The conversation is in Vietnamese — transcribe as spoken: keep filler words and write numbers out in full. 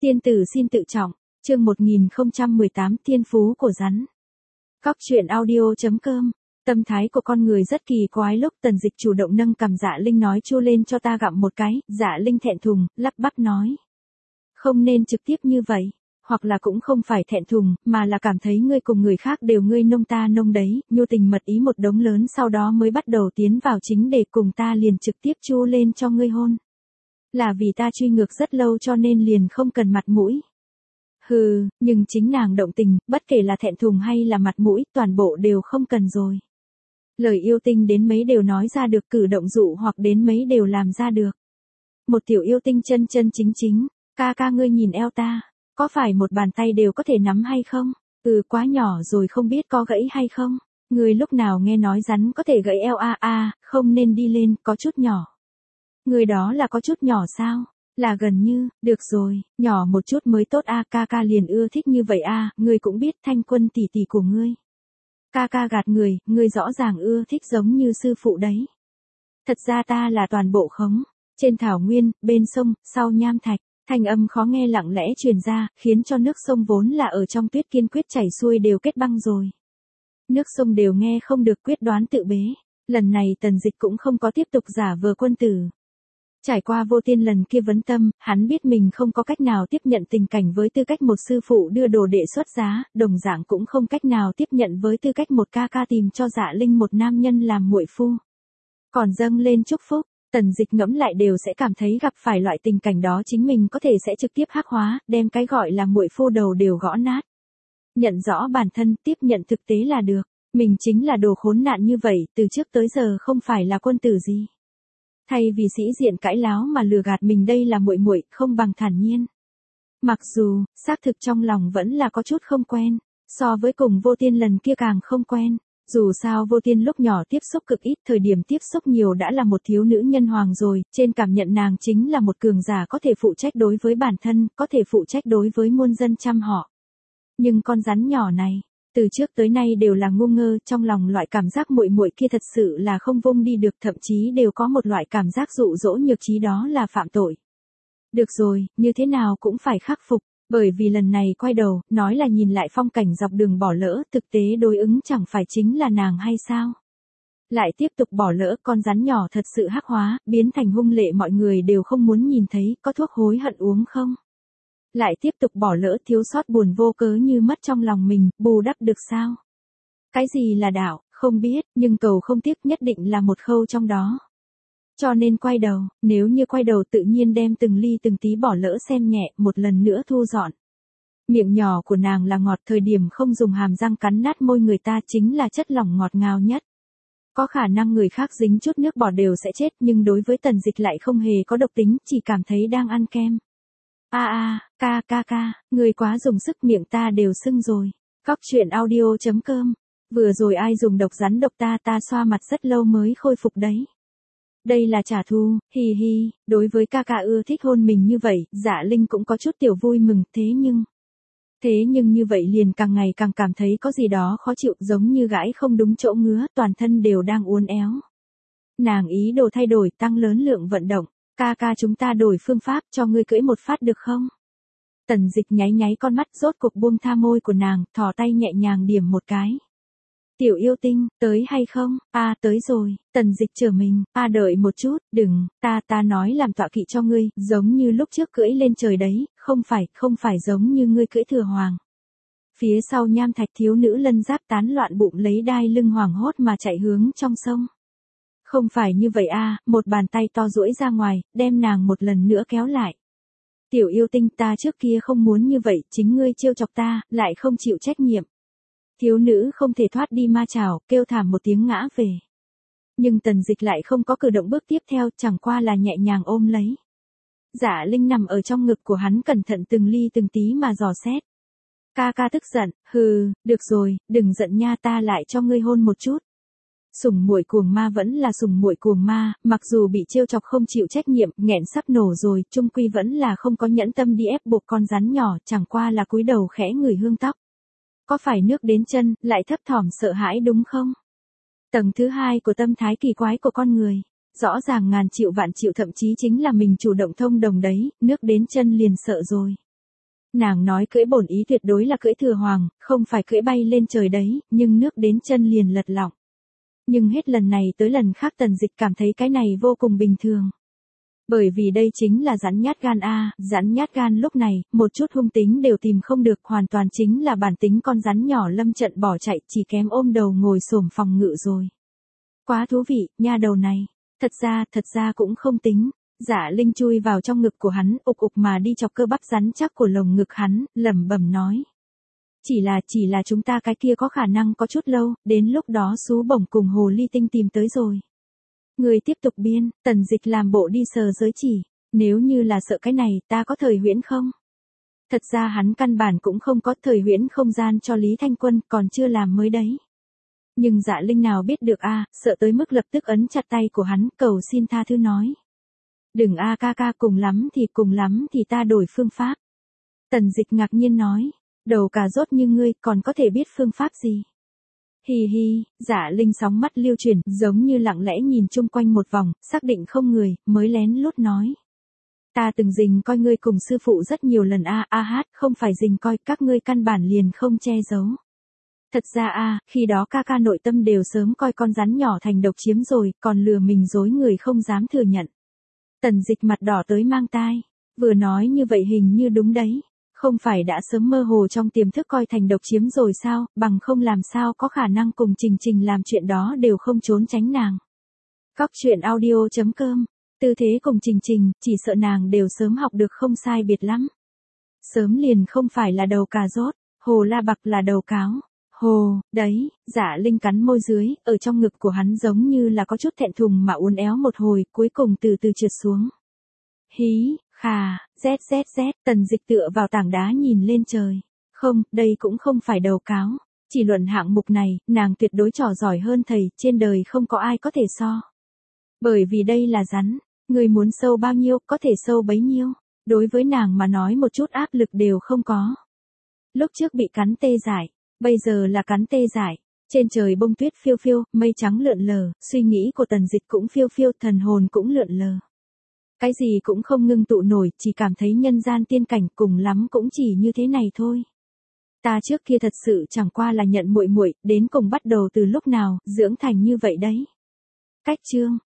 Tiên tử xin tự trọng, chương một nghìn không trăm mười tám Thiên phú của rắn. Cóc truyện audio chấm com. Tâm thái của con người rất kỳ quái lúc Tần Dịch chủ động nâng cằm Dạ Linh nói chu lên cho ta gặm một cái, Dạ Linh thẹn thùng, lắp bắp nói. Không nên trực tiếp như vậy, hoặc là cũng không phải thẹn thùng, mà là cảm thấy ngươi cùng người khác đều ngươi nông ta nông đấy, nhu tình mật ý một đống lớn sau đó mới bắt đầu tiến vào chính để cùng ta liền trực tiếp chu lên cho ngươi hôn. Là vì ta truy ngược rất lâu cho nên liền không cần mặt mũi. Hừ, nhưng chính nàng động tình, bất kể là thẹn thùng hay là mặt mũi, toàn bộ đều không cần rồi. Lời yêu tinh đến mấy đều nói ra được, cử động dụ hoặc đến mấy đều làm ra được. Một tiểu yêu tinh chân chân chính chính, ca ca ngươi nhìn eo ta, có phải một bàn tay đều có thể nắm hay không? Ừ, quá nhỏ rồi không biết có gãy hay không? Ngươi lúc nào nghe nói rắn có thể gãy eo a a, không nên đi lên, có chút nhỏ. Người đó là có chút nhỏ sao? Là gần như, được rồi, nhỏ một chút mới tốt a, ca ca liền ưa thích như vậy a, ngươi cũng biết Thanh Quân tỷ tỷ của ngươi. Ca ca gạt người, ngươi rõ ràng ưa thích giống như sư phụ đấy. Thật ra ta là toàn bộ khống, trên thảo nguyên, bên sông, sau nham thạch, thanh âm khó nghe lặng lẽ truyền ra, khiến cho nước sông vốn là ở trong tuyết kiên quyết chảy xuôi đều kết băng rồi. Nước sông đều nghe không được quyết đoán tự bế, lần này Tần Dịch cũng không có tiếp tục giả vờ quân tử. Trải qua vô tiên lần kia vấn tâm, hắn biết mình không có cách nào tiếp nhận tình cảnh với tư cách một sư phụ đưa đồ đệ xuất giá, đồng dạng cũng không cách nào tiếp nhận với tư cách một ca ca tìm cho Dạ Linh một nam nhân làm muội phu. Còn dâng lên chúc phúc, Tần Dịch ngẫm lại đều sẽ cảm thấy gặp phải loại tình cảnh đó chính mình có thể sẽ trực tiếp hắc hóa, đem cái gọi là muội phu đầu đều gõ nát. Nhận rõ bản thân, tiếp nhận thực tế là được, mình chính là đồ khốn nạn như vậy, từ trước tới giờ không phải là quân tử gì. Thay vì sĩ diện cãi láo mà lừa gạt mình đây là muội muội, không bằng thản nhiên. Mặc dù, xác thực trong lòng vẫn là có chút không quen, so với cùng vô tiên lần kia càng không quen. Dù sao vô tiên lúc nhỏ tiếp xúc cực ít, thời điểm tiếp xúc nhiều đã là một thiếu nữ nhân hoàng rồi, trên cảm nhận nàng chính là một cường giả có thể phụ trách đối với bản thân, có thể phụ trách đối với muôn dân trăm họ. Nhưng con rắn nhỏ này, từ trước tới nay đều là ngu ngơ, trong lòng loại cảm giác muội muội kia thật sự là không vung đi được, thậm chí đều có một loại cảm giác dụ dỗ nhược trí đó là phạm tội. Được rồi, như thế nào cũng phải khắc phục, bởi vì lần này quay đầu, nói là nhìn lại phong cảnh dọc đường bỏ lỡ, thực tế đối ứng chẳng phải chính là nàng hay sao? Lại tiếp tục bỏ lỡ, con rắn nhỏ thật sự hắc hóa, biến thành hung lệ mọi người đều không muốn nhìn thấy, có thuốc hối hận uống không? Lại tiếp tục bỏ lỡ, thiếu sót buồn vô cớ như mất trong lòng mình, bù đắp được sao? Cái gì là đạo, không biết, nhưng cầu không tiếc nhất định là một khâu trong đó. Cho nên quay đầu, nếu như quay đầu tự nhiên đem từng ly từng tí bỏ lỡ xem nhẹ, một lần nữa thu dọn. Miệng nhỏ của nàng là ngọt, thời điểm không dùng hàm răng cắn nát môi người ta chính là chất lỏng ngọt ngào nhất. Có khả năng người khác dính chút nước bọt đều sẽ chết, nhưng đối với Tần Dịch lại không hề có độc tính, chỉ cảm thấy đang ăn kem. A a, ca ca ca, người quá dùng sức, miệng ta đều sưng rồi. Cóc truyện audio chấm com. Vừa rồi ai dùng độc rắn độc ta ta xoa mặt rất lâu mới khôi phục đấy. Đây là trả thù, hi hi, đối với ca ca ưa thích hôn mình như vậy, Dạ Linh cũng có chút tiểu vui mừng, thế nhưng... Thế nhưng như vậy liền càng ngày càng cảm thấy có gì đó khó chịu, giống như gãi không đúng chỗ ngứa, toàn thân đều đang uốn éo. Nàng ý đồ thay đổi, tăng lớn lượng vận động. Ca ca chúng ta đổi phương pháp, cho ngươi cưỡi một phát được không? Tần Dịch nháy nháy con mắt, rốt cuộc buông tha môi của nàng, thò tay nhẹ nhàng điểm một cái. Tiểu yêu tinh, tới hay không? A à, tới rồi. Tần Dịch chờ mình. A à, đợi một chút, đừng, ta ta nói làm tọa kỵ cho ngươi, giống như lúc trước cưỡi lên trời đấy, không phải, không phải giống như ngươi cưỡi thừa hoàng. Phía sau nham thạch thiếu nữ lân giáp tán loạn bụng lấy đai lưng hoảng hốt mà chạy hướng trong sông. Không phải như vậy a, à, một bàn tay to duỗi ra ngoài, đem nàng một lần nữa kéo lại. Tiểu yêu tinh, ta trước kia không muốn như vậy, chính ngươi trêu chọc ta, lại không chịu trách nhiệm. Thiếu nữ không thể thoát đi ma chảo, kêu thảm một tiếng ngã về. Nhưng Tần Dịch lại không có cử động bước tiếp theo, chẳng qua là nhẹ nhàng ôm lấy. Dạ Linh nằm ở trong ngực của hắn cẩn thận từng ly từng tí mà dò xét. Ca ca tức giận, hừ, được rồi, đừng giận nha, ta lại cho ngươi hôn một chút. Sủng muội cuồng ma vẫn là sủng muội cuồng ma, mặc dù bị trêu chọc không chịu trách nhiệm, nghẹn sắp nổ rồi, chung quy vẫn là không có nhẫn tâm đi ép buộc con rắn nhỏ, chẳng qua là cúi đầu khẽ ngửi hương tóc. Có phải nước đến chân, lại thấp thỏm sợ hãi đúng không? Tầng thứ hai của tâm thái kỳ quái của con người, rõ ràng ngàn triệu vạn triệu thậm chí chính là mình chủ động thông đồng đấy, nước đến chân liền sợ rồi. Nàng nói cưỡi bổn ý tuyệt đối là cưỡi thừa hoàng, không phải cưỡi bay lên trời đấy, nhưng nước đến chân liền lật lọng. Nhưng hết lần này tới lần khác Tần Dịch cảm thấy cái này vô cùng bình thường. Bởi vì đây chính là rắn nhát gan a, rắn nhát gan lúc này, một chút hung tính đều tìm không được, hoàn toàn chính là bản tính con rắn nhỏ lâm trận bỏ chạy, chỉ kém ôm đầu ngồi xổm phòng ngự rồi. Quá thú vị, nha đầu này. Thật ra, thật ra cũng không tính. Dạ Linh chui vào trong ngực của hắn, ục ục mà đi chọc cơ bắp rắn chắc của lồng ngực hắn, lẩm bẩm nói. Chỉ là, chỉ là chúng ta cái kia có khả năng có chút lâu, đến lúc đó Sú Bổng cùng Hồ Ly Tinh tìm tới rồi. Người tiếp tục biên, Tần Dịch làm bộ đi sờ giới chỉ, nếu như là sợ cái này, ta có thời huyễn không? Thật ra hắn căn bản cũng không có thời huyễn không gian cho Lý Thanh Quân, còn chưa làm mới đấy. Nhưng Dạ Linh nào biết được a, sợ tới mức lập tức ấn chặt tay của hắn, cầu xin tha thứ nói. Đừng a ca ca, cùng lắm thì cùng lắm thì ta đổi phương pháp. Tần Dịch ngạc nhiên nói, đầu cà rốt như ngươi còn có thể biết phương pháp gì? Hi hi, Dạ Linh sóng mắt lưu chuyển, giống như lặng lẽ nhìn chung quanh một vòng, xác định không người, mới lén lút nói. Ta từng rình coi ngươi cùng sư phụ rất nhiều lần a, a hát, không phải rình coi, các ngươi căn bản liền không che giấu. Thật ra a, khi đó ca ca nội tâm đều sớm coi con rắn nhỏ thành độc chiếm rồi, còn lừa mình dối người không dám thừa nhận. Tần Dịch mặt đỏ tới mang tai, vừa nói như vậy hình như đúng đấy. Không phải đã sớm mơ hồ trong tiềm thức coi thành độc chiếm rồi sao, bằng không làm sao có khả năng cùng Trình Trình làm chuyện đó đều không trốn tránh nàng. Cóc truyện audio chấm com, tư thế cùng Trình Trình, chỉ sợ nàng đều sớm học được không sai biệt lắm. Sớm liền không phải là đầu cà rốt, Hồ La Bạc là đầu cáo. Hồ, đấy, Dạ Linh cắn môi dưới, ở trong ngực của hắn giống như là có chút thẹn thùng mà uốn éo một hồi, cuối cùng từ từ trượt xuống. Hí, khà, z z z, Tần Dịch tựa vào tảng đá nhìn lên trời. Không, đây cũng không phải đầu cáo. Chỉ luận hạng mục này, nàng tuyệt đối trò giỏi hơn thầy, trên đời không có ai có thể so. Bởi vì đây là rắn, người muốn sâu bao nhiêu, có thể sâu bấy nhiêu. Đối với nàng mà nói một chút áp lực đều không có. Lúc trước bị cắn tê dại, bây giờ là cắn tê dại. Trên trời bông tuyết phiêu phiêu, mây trắng lượn lờ, suy nghĩ của Tần Dịch cũng phiêu phiêu, thần hồn cũng lượn lờ. Cái gì cũng không ngưng tụ nổi, chỉ cảm thấy nhân gian tiên cảnh, cùng lắm cũng chỉ như thế này thôi. Ta trước kia thật sự chẳng qua là nhận muội muội, đến cùng bắt đầu từ lúc nào, dưỡng thành như vậy đấy. Cách chương